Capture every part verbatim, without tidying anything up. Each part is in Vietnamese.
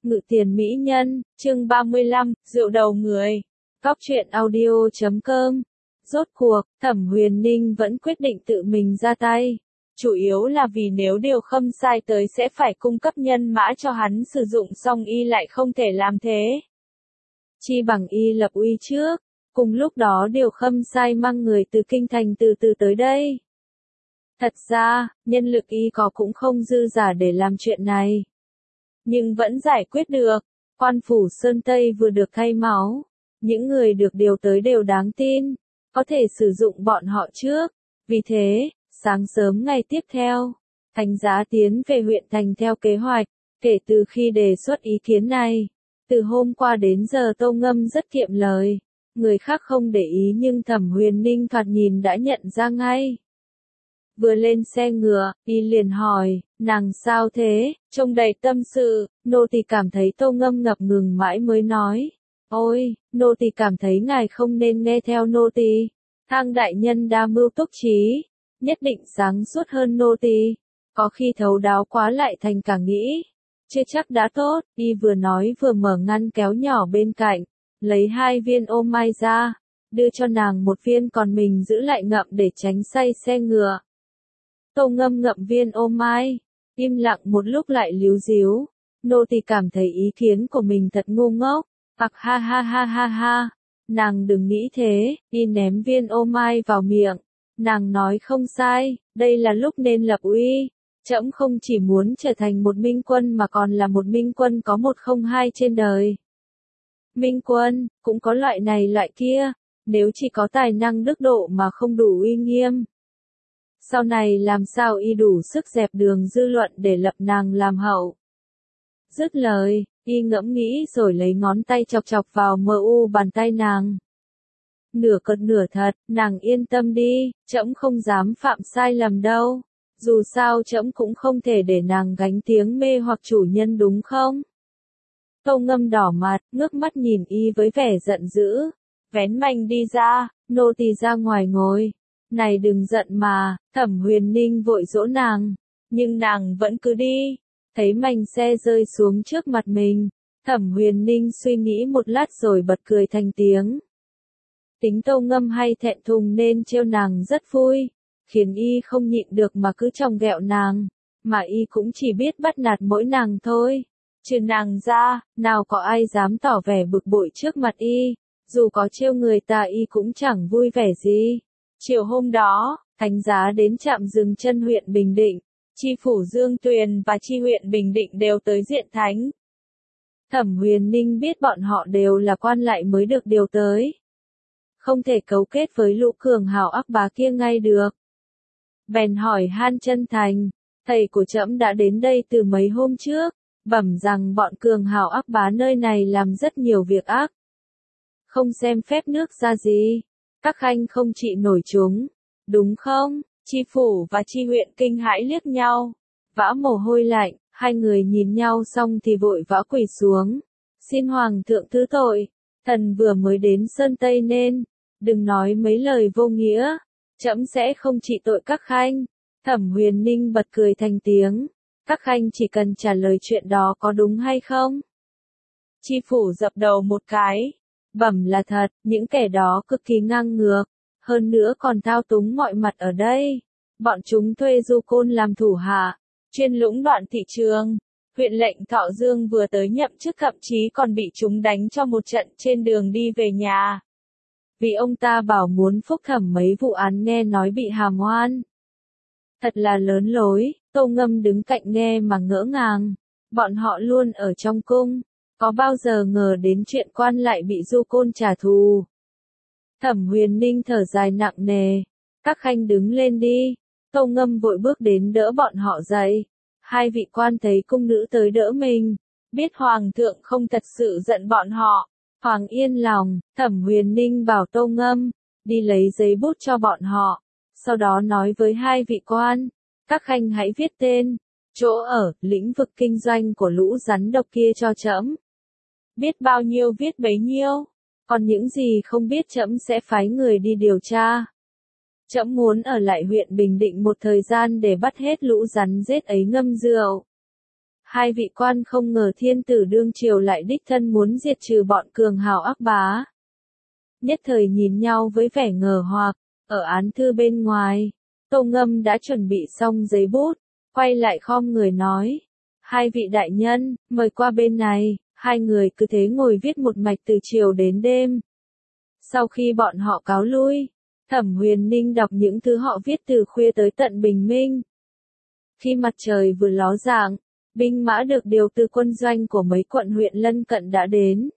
Ngự tiền mỹ nhân, chương ba mươi lăm, rượu đầu người. Cóc truyện audio chấm com. Rốt cuộc, Thẩm Huyền Ninh vẫn quyết định tự mình ra tay. Chủ yếu là vì nếu Điều Khâm sai tới sẽ phải cung cấp nhân mã cho hắn sử dụng, song y lại không thể làm thế. Chi bằng y lập uy trước, cùng lúc đó Điều Khâm sai mang người từ kinh thành từ từ tới đây. Thật ra, nhân lực y có cũng không dư giả để làm chuyện này. Nhưng vẫn giải quyết được. Quan phủ Sơn Tây vừa được thay máu. Những người được điều tới đều đáng tin. Có thể sử dụng bọn họ trước. Vì thế, sáng sớm ngày tiếp theo, Thánh Giá tiến về huyện thành theo kế hoạch. Kể từ khi đề xuất ý kiến này, từ hôm qua đến giờ Tâu Ngâm rất kiệm lời. Người khác không để ý nhưng Thẩm Huyền Ninh thoạt nhìn đã nhận ra ngay. Vừa lên xe ngựa, y liền hỏi, nàng sao thế, trông đầy tâm sự, nô tỳ cảm thấy Tâu Ngâm ngập ngừng mãi mới nói. Ôi, nô tỳ cảm thấy ngài không nên nghe theo nô tỳ. Thang đại nhân đa mưu túc trí, nhất định sáng suốt hơn nô tỳ. Có khi thấu đáo quá lại thành cả nghĩ. Chưa chắc đã tốt, y vừa nói vừa mở ngăn kéo nhỏ bên cạnh, lấy hai viên ô mai ra, đưa cho nàng một viên còn mình giữ lại ngậm để tránh say xe ngựa. Tâu Ngâm ngậm viên ô mai, im lặng một lúc lại líu díu, nô tỳ cảm thấy ý kiến của mình thật ngu ngốc, ặc ha ha ha ha ha, nàng đừng nghĩ thế, y ném viên ô mai vào miệng, nàng nói không sai, đây là lúc nên lập uy, trẫm không chỉ muốn trở thành một minh quân mà còn là một minh quân có một không hai trên đời. Minh quân, cũng có loại này loại kia, nếu chỉ có tài năng đức độ mà không đủ uy nghiêm. Sau này làm sao y đủ sức dẹp đường dư luận để lập nàng làm hậu. Dứt lời, y ngẫm nghĩ rồi lấy ngón tay chọc chọc vào mờ u bàn tay nàng. Nửa cợt nửa thật, nàng yên tâm đi, trẫm không dám phạm sai lầm đâu. Dù sao trẫm cũng không thể để nàng gánh tiếng mê hoặc chủ nhân đúng không? Tâu Ngâm đỏ mặt, ngước mắt nhìn y với vẻ giận dữ. Vén mành đi ra, nô tỳ ra ngoài ngồi. Này đừng giận mà, Thẩm Huyền Ninh vội dỗ nàng, nhưng nàng vẫn cứ đi, thấy mành xe rơi xuống trước mặt mình, Thẩm Huyền Ninh suy nghĩ một lát rồi bật cười thành tiếng. Tính Tâu Ngâm hay thẹn thùng nên trêu nàng rất vui, khiến y không nhịn được mà cứ chòng ghẹo nàng, mà y cũng chỉ biết bắt nạt mỗi nàng thôi, trừ nàng ra, nào có ai dám tỏ vẻ bực bội trước mặt y, dù có trêu người ta y cũng chẳng vui vẻ gì. Chiều hôm đó, Thánh Giá đến trạm dừng chân huyện Bình Định, chi phủ Dương Tuyền và chi huyện Bình Định đều tới diện thánh. Thẩm Huyền Ninh biết bọn họ đều là quan lại mới được điều tới. Không thể cấu kết với lũ cường hào ác bá kia ngay được. Bèn hỏi han chân thành, thầy của trẫm đã đến đây từ mấy hôm trước, bẩm rằng bọn cường hào ác bá nơi này làm rất nhiều việc ác. Không xem phép nước ra gì. Các khanh không trị nổi chúng, đúng không? Chi phủ và chi huyện kinh hãi liếc nhau, vã mồ hôi lạnh, hai người nhìn nhau xong thì vội vã quỳ xuống. Xin hoàng thượng thứ tội, thần vừa mới đến Sơn Tây nên, đừng nói mấy lời vô nghĩa, trẫm sẽ không trị tội các khanh. Thẩm Huyền Ninh bật cười thành tiếng, các khanh chỉ cần trả lời chuyện đó có đúng hay không? Chi phủ dập đầu một cái. Bẩm là thật, những kẻ đó cực kỳ ngang ngược, hơn nữa còn thao túng mọi mặt ở đây. Bọn chúng thuê du côn làm thủ hạ, chuyên lũng đoạn thị trường. Huyện lệnh Thọ Dương vừa tới nhậm chức thậm chí còn bị chúng đánh cho một trận trên đường đi về nhà. Vì ông ta bảo muốn phúc thẩm mấy vụ án nghe nói bị hàm oan. Thật là lớn lối, Tâu Ngâm đứng cạnh nghe mà ngỡ ngàng. Bọn họ luôn ở trong cung. Có bao giờ ngờ đến chuyện quan lại bị du côn trả thù. Thẩm Huyền Ninh thở dài nặng nề. Các khanh đứng lên đi. Tâu Ngâm vội bước đến đỡ bọn họ dậy. Hai vị quan thấy cung nữ tới đỡ mình. Biết hoàng thượng không thật sự giận bọn họ. Hoàng yên lòng, Thẩm Huyền Ninh bảo Tâu Ngâm, đi lấy giấy bút cho bọn họ. Sau đó nói với hai vị quan, các khanh hãy viết tên, chỗ ở, lĩnh vực kinh doanh của lũ rắn độc kia cho trẫm. Biết bao nhiêu viết bấy nhiêu, còn những gì không biết trẫm sẽ phái người đi điều tra. Trẫm muốn ở lại huyện Bình Định một thời gian để bắt hết lũ rắn rết ấy ngâm rượu. Hai vị quan không ngờ thiên tử đương triều lại đích thân muốn diệt trừ bọn cường hào ác bá. Nhất thời nhìn nhau với vẻ ngờ hoặc, ở án thư bên ngoài, Tô Ngâm đã chuẩn bị xong giấy bút, quay lại khom người nói. Hai vị đại nhân, mời qua bên này, hai người cứ thế ngồi viết một mạch từ chiều đến đêm. Sau khi bọn họ cáo lui, Thẩm Huyền Ninh đọc những thứ họ viết từ khuya tới tận bình minh. Khi mặt trời vừa ló dạng, binh mã được điều từ quân doanh của mấy quận huyện lân cận đã đến.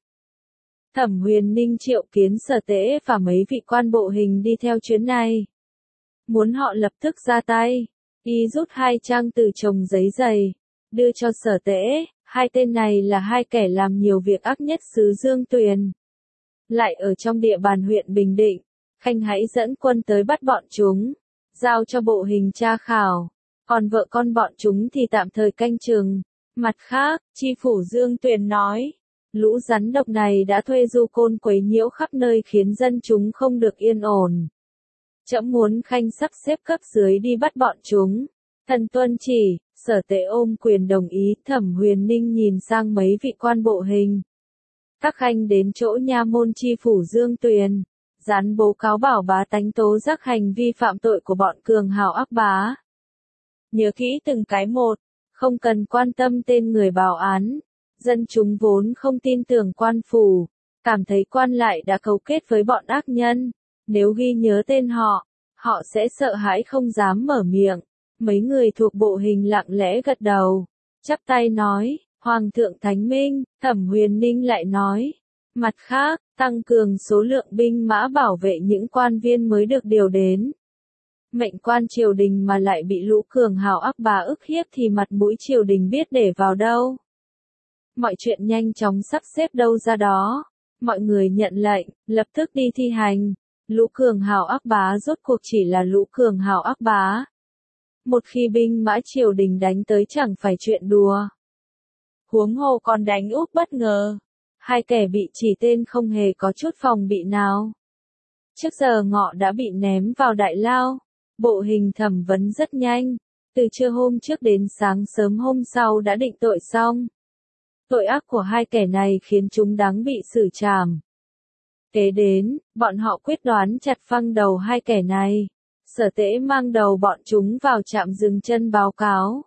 Thẩm Huyền Ninh triệu kiến Sở Tễ và mấy vị quan bộ hình đi theo chuyến này. Muốn họ lập tức ra tay, y rút hai trang từ chồng giấy dày, đưa cho Sở Tễ. Hai tên này là hai kẻ làm nhiều việc ác nhất xứ Dương Tuyền. Lại ở trong địa bàn huyện Bình Định, Khanh hãy dẫn quân tới bắt bọn chúng, giao cho bộ hình tra khảo, còn vợ con bọn chúng thì tạm thời canh chừng. Mặt khác, chi phủ Dương Tuyền nói, lũ rắn độc này đã thuê du côn quấy nhiễu khắp nơi khiến dân chúng không được yên ổn. Trẫm muốn Khanh sắp xếp cấp dưới đi bắt bọn chúng. Thần tuân chỉ. Sở Tễ ôm quyền đồng ý. Thẩm Huyền Ninh nhìn sang mấy vị quan bộ hình. Các khanh đến chỗ nha môn chi phủ Dương Tuyền, dán bố cáo bảo bá tánh tố giác hành vi phạm tội của bọn cường hào ác bá. Nhớ kỹ từng cái một, không cần quan tâm tên người báo án. Dân chúng vốn không tin tưởng quan phủ, cảm thấy quan lại đã cấu kết với bọn ác nhân. Nếu ghi nhớ tên họ, họ sẽ sợ hãi không dám mở miệng. Mấy người thuộc bộ hình lặng lẽ gật đầu, chắp tay nói, Hoàng thượng Thánh Minh. Thẩm Huyền Ninh lại nói, mặt khác, tăng cường số lượng binh mã bảo vệ những quan viên mới được điều đến. Mệnh quan triều đình mà lại bị lũ cường hào ác bá ức hiếp thì mặt mũi triều đình biết để vào đâu. Mọi chuyện nhanh chóng sắp xếp đâu ra đó. Mọi người nhận lệnh, lập tức đi thi hành. Lũ cường hào ác bá rốt cuộc chỉ là lũ cường hào ác bá. Một khi binh mã triều đình đánh tới chẳng phải chuyện đùa. Huống hồ còn đánh úp bất ngờ. Hai kẻ bị chỉ tên không hề có chút phòng bị nào. Trước giờ ngọ đã bị ném vào đại lao. Bộ hình thẩm vấn rất nhanh. Từ trưa hôm trước đến sáng sớm hôm sau đã định tội xong. Tội ác của hai kẻ này khiến chúng đáng bị xử trảm. Kế đến, bọn họ quyết đoán chặt phăng đầu hai kẻ này. Sở Tễ mang đầu bọn chúng vào trạm dừng chân báo cáo.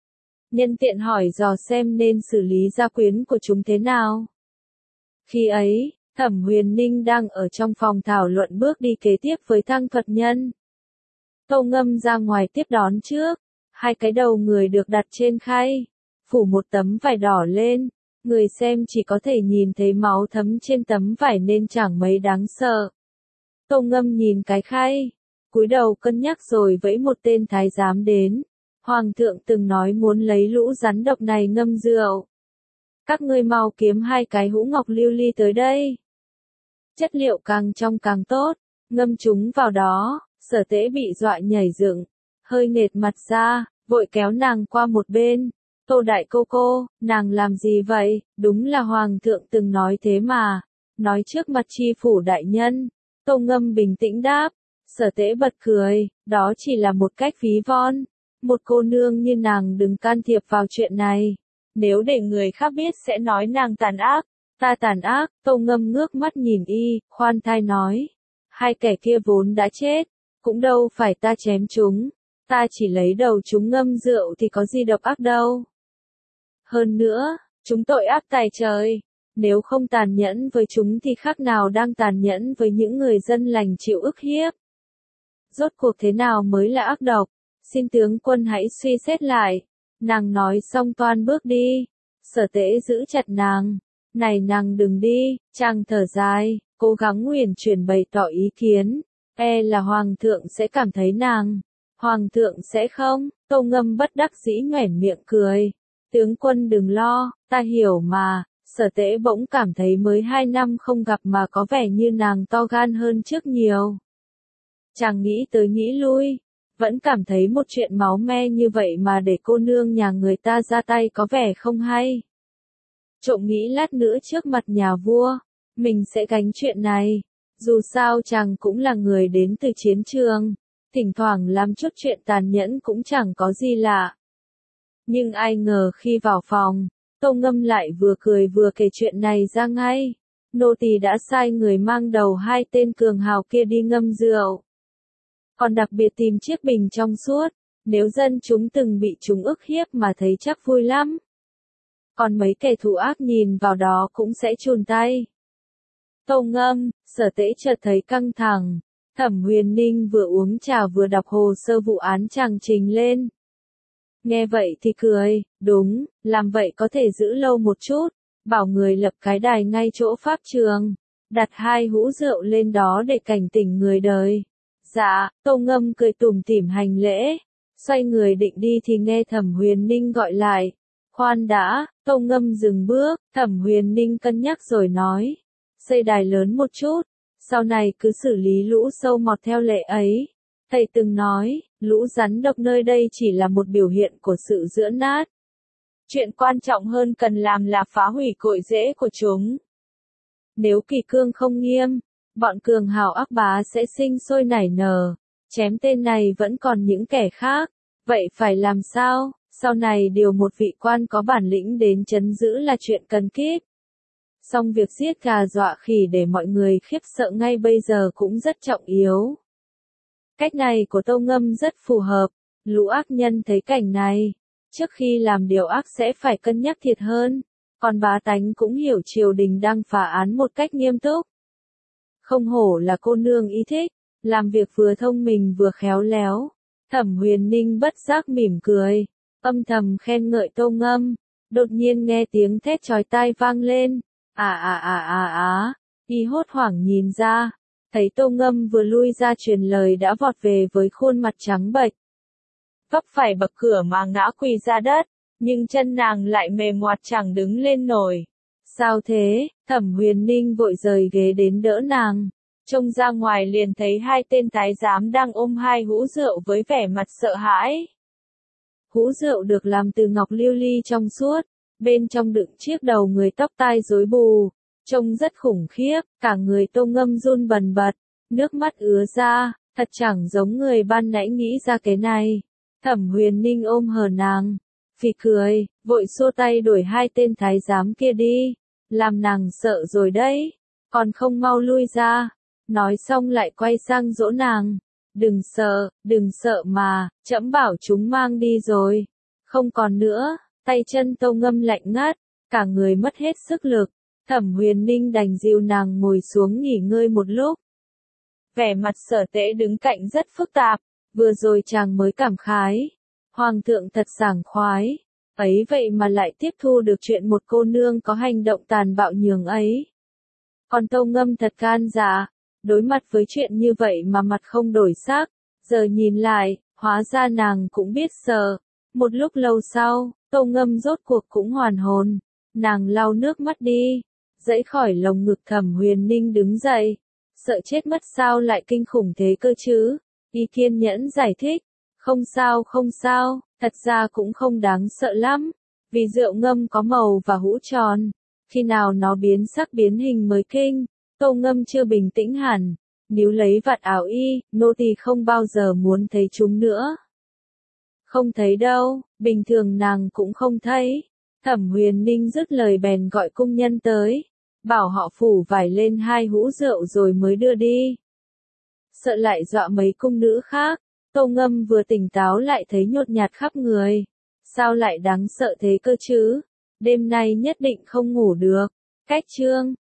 Nhân tiện hỏi dò xem nên xử lý gia quyến của chúng thế nào. Khi ấy, Thẩm Huyền Ninh đang ở trong phòng thảo luận bước đi kế tiếp với Thăng Thuật Nhân. Tô Ngâm ra ngoài tiếp đón trước. Hai cái đầu người được đặt trên khay, phủ một tấm vải đỏ lên. Người xem chỉ có thể nhìn thấy máu thấm trên tấm vải nên chẳng mấy đáng sợ. Tô Ngâm nhìn cái khay, cúi đầu cân nhắc rồi vẫy một tên thái giám đến. Hoàng thượng từng nói muốn lấy lũ rắn độc này ngâm rượu. Các ngươi mau kiếm hai cái hũ ngọc lưu ly tới đây. Chất liệu càng trong càng tốt, ngâm chúng vào đó. Sở Tễ bị dọa nhảy dựng, hơi nghệt mặt ra, vội kéo nàng qua một bên. Tô đại cô cô, nàng làm gì vậy? Đúng là hoàng thượng từng nói thế mà. Nói trước mặt chi phủ đại nhân. Tô Ngâm bình tĩnh đáp. Sở Tễ bật cười, đó chỉ là một cách ví von. Một cô nương như nàng đừng can thiệp vào chuyện này. Nếu để người khác biết sẽ nói nàng tàn ác. Ta tàn ác. Tô Ngâm ngước mắt nhìn y, khoan thai nói. Hai kẻ kia vốn đã chết, cũng đâu phải ta chém chúng. Ta chỉ lấy đầu chúng ngâm rượu thì có gì độc ác đâu. Hơn nữa, chúng tội ác tày trời. Nếu không tàn nhẫn với chúng thì khác nào đang tàn nhẫn với những người dân lành chịu ức hiếp. Rốt cuộc thế nào mới là ác độc? Xin tướng quân hãy suy xét lại. Nàng nói xong toan bước đi. Sở Tễ giữ chặt nàng. Này nàng đừng đi. Chàng thở dài, cố gắng uyển chuyển bày tỏ ý kiến. E là hoàng thượng sẽ cảm thấy nàng. Hoàng thượng sẽ không. Tô Ngâm bất đắc dĩ nhoẻn miệng cười. Tướng quân đừng lo, ta hiểu mà. Sở Tễ bỗng cảm thấy mới hai năm không gặp mà có vẻ như nàng to gan hơn trước nhiều. Chàng nghĩ tới nghĩ lui, vẫn cảm thấy một chuyện máu me như vậy mà để cô nương nhà người ta ra tay có vẻ không hay. Trộm nghĩ lát nữa trước mặt nhà vua, mình sẽ gánh chuyện này. Dù sao chàng cũng là người đến từ chiến trường, thỉnh thoảng làm chút chuyện tàn nhẫn cũng chẳng có gì lạ. Nhưng ai ngờ khi vào phòng, Tô Ngâm lại vừa cười vừa kể chuyện này ra ngay. Nô tỳ đã sai người mang đầu hai tên cường hào kia đi ngâm rượu. Còn đặc biệt tìm chiếc bình trong suốt, nếu dân chúng từng bị chúng ức hiếp mà thấy chắc vui lắm. Còn mấy kẻ thù ác nhìn vào đó cũng sẽ chùn tay. Tô Ngâm, Sở Tễ chợt thấy căng thẳng. Thẩm Huyền Ninh vừa uống trà vừa đọc hồ sơ vụ án chàng trình lên. Nghe vậy thì cười, đúng, làm vậy có thể giữ lâu một chút, bảo người lập cái đài ngay chỗ pháp trường, đặt hai hũ rượu lên đó để cảnh tỉnh người đời. Dạ, Tô Ngâm cười tủm tỉm hành lễ, xoay người định đi thì nghe Thẩm Huyền Ninh gọi lại. Khoan đã, Tô Ngâm dừng bước, Thẩm Huyền Ninh cân nhắc rồi nói, xây đài lớn một chút, sau này cứ xử lý lũ sâu mọt theo lệ ấy. Thầy từng nói, lũ rắn độc nơi đây chỉ là một biểu hiện của sự giữa nát. Chuyện quan trọng hơn cần làm là phá hủy cội rễ của chúng. Nếu kỷ cương không nghiêm, bọn cường hào ác bá sẽ sinh sôi nảy nở, chém tên này vẫn còn những kẻ khác. Vậy phải làm sao? Sau này điều một vị quan có bản lĩnh đến trấn giữ là chuyện cần kíp. Song việc giết gà dọa khỉ để mọi người khiếp sợ ngay bây giờ cũng rất trọng yếu. Cách này của Tô Ngâm rất phù hợp, lũ ác nhân thấy cảnh này, trước khi làm điều ác sẽ phải cân nhắc thiệt hơn, còn bá tánh cũng hiểu triều đình đang phá án một cách nghiêm túc. Không hổ là cô nương ý thích, làm việc vừa thông minh vừa khéo léo. Thẩm Huyền Ninh bất giác mỉm cười, âm thầm khen ngợi Tô Ngâm, đột nhiên nghe tiếng thét chói tai vang lên, à à à à à, y hốt hoảng nhìn ra. Thấy Tô Ngâm vừa lui ra truyền lời đã vọt về với khuôn mặt trắng bệch. Vấp phải bậc cửa mà ngã quỳ ra đất, nhưng chân nàng lại mềm ngoặt chẳng đứng lên nổi. Sao thế? Thẩm Huyền Ninh vội rời ghế đến đỡ nàng. Trông ra ngoài liền thấy hai tên thái giám đang ôm hai hũ rượu với vẻ mặt sợ hãi. Hũ rượu được làm từ ngọc lưu ly trong suốt, bên trong đựng chiếc đầu người tóc tai rối bù. Trông rất khủng khiếp, cả người Tô Ngâm run bần bật, nước mắt ứa ra, thật chẳng giống người ban nãy nghĩ ra cái này. Thẩm Huyền Ninh ôm hờ nàng, phì cười, vội xua tay đuổi hai tên thái giám kia đi, làm nàng sợ rồi đấy, còn không mau lui ra. Nói xong lại quay sang dỗ nàng, đừng sợ, đừng sợ mà, trẫm bảo chúng mang đi rồi, không còn nữa. Tay chân Tô Ngâm lạnh ngắt, cả người mất hết sức lực. Thẩm Huyền Ninh đành dìu nàng ngồi xuống nghỉ ngơi một lúc. Vẻ mặt Sở Tễ đứng cạnh rất phức tạp, vừa rồi chàng mới cảm khái. Hoàng thượng thật sảng khoái, ấy vậy mà lại tiếp thu được chuyện một cô nương có hành động tàn bạo nhường ấy. Còn Tô Ngâm thật gan dạ, đối mặt với chuyện như vậy mà mặt không đổi sắc, giờ nhìn lại, hóa ra nàng cũng biết sợ. Một lúc lâu sau, Tô Ngâm rốt cuộc cũng hoàn hồn, nàng lau nước mắt đi. Dãy khỏi lồng ngực Thẩm Huyền Ninh đứng dậy, sợ chết mất sao lại kinh khủng thế cơ chứ, y kiên nhẫn giải thích, không sao không sao, thật ra cũng không đáng sợ lắm, vì rượu ngâm có màu và hũ tròn, khi nào nó biến sắc biến hình mới kinh. Tô Ngâm chưa bình tĩnh hẳn, níu lấy vạt áo y, nô tỳ không bao giờ muốn thấy chúng nữa. Không thấy đâu, bình thường nàng cũng không thấy. Thẩm Huyền Ninh dứt lời bèn gọi cung nhân tới, bảo họ phủ vải lên hai hũ rượu rồi mới đưa đi. Sợ lại dọa mấy cung nữ khác, Tô Ngâm vừa tỉnh táo lại thấy nhột nhạt khắp người. Sao lại đáng sợ thế cơ chứ? Đêm nay nhất định không ngủ được. Cách chương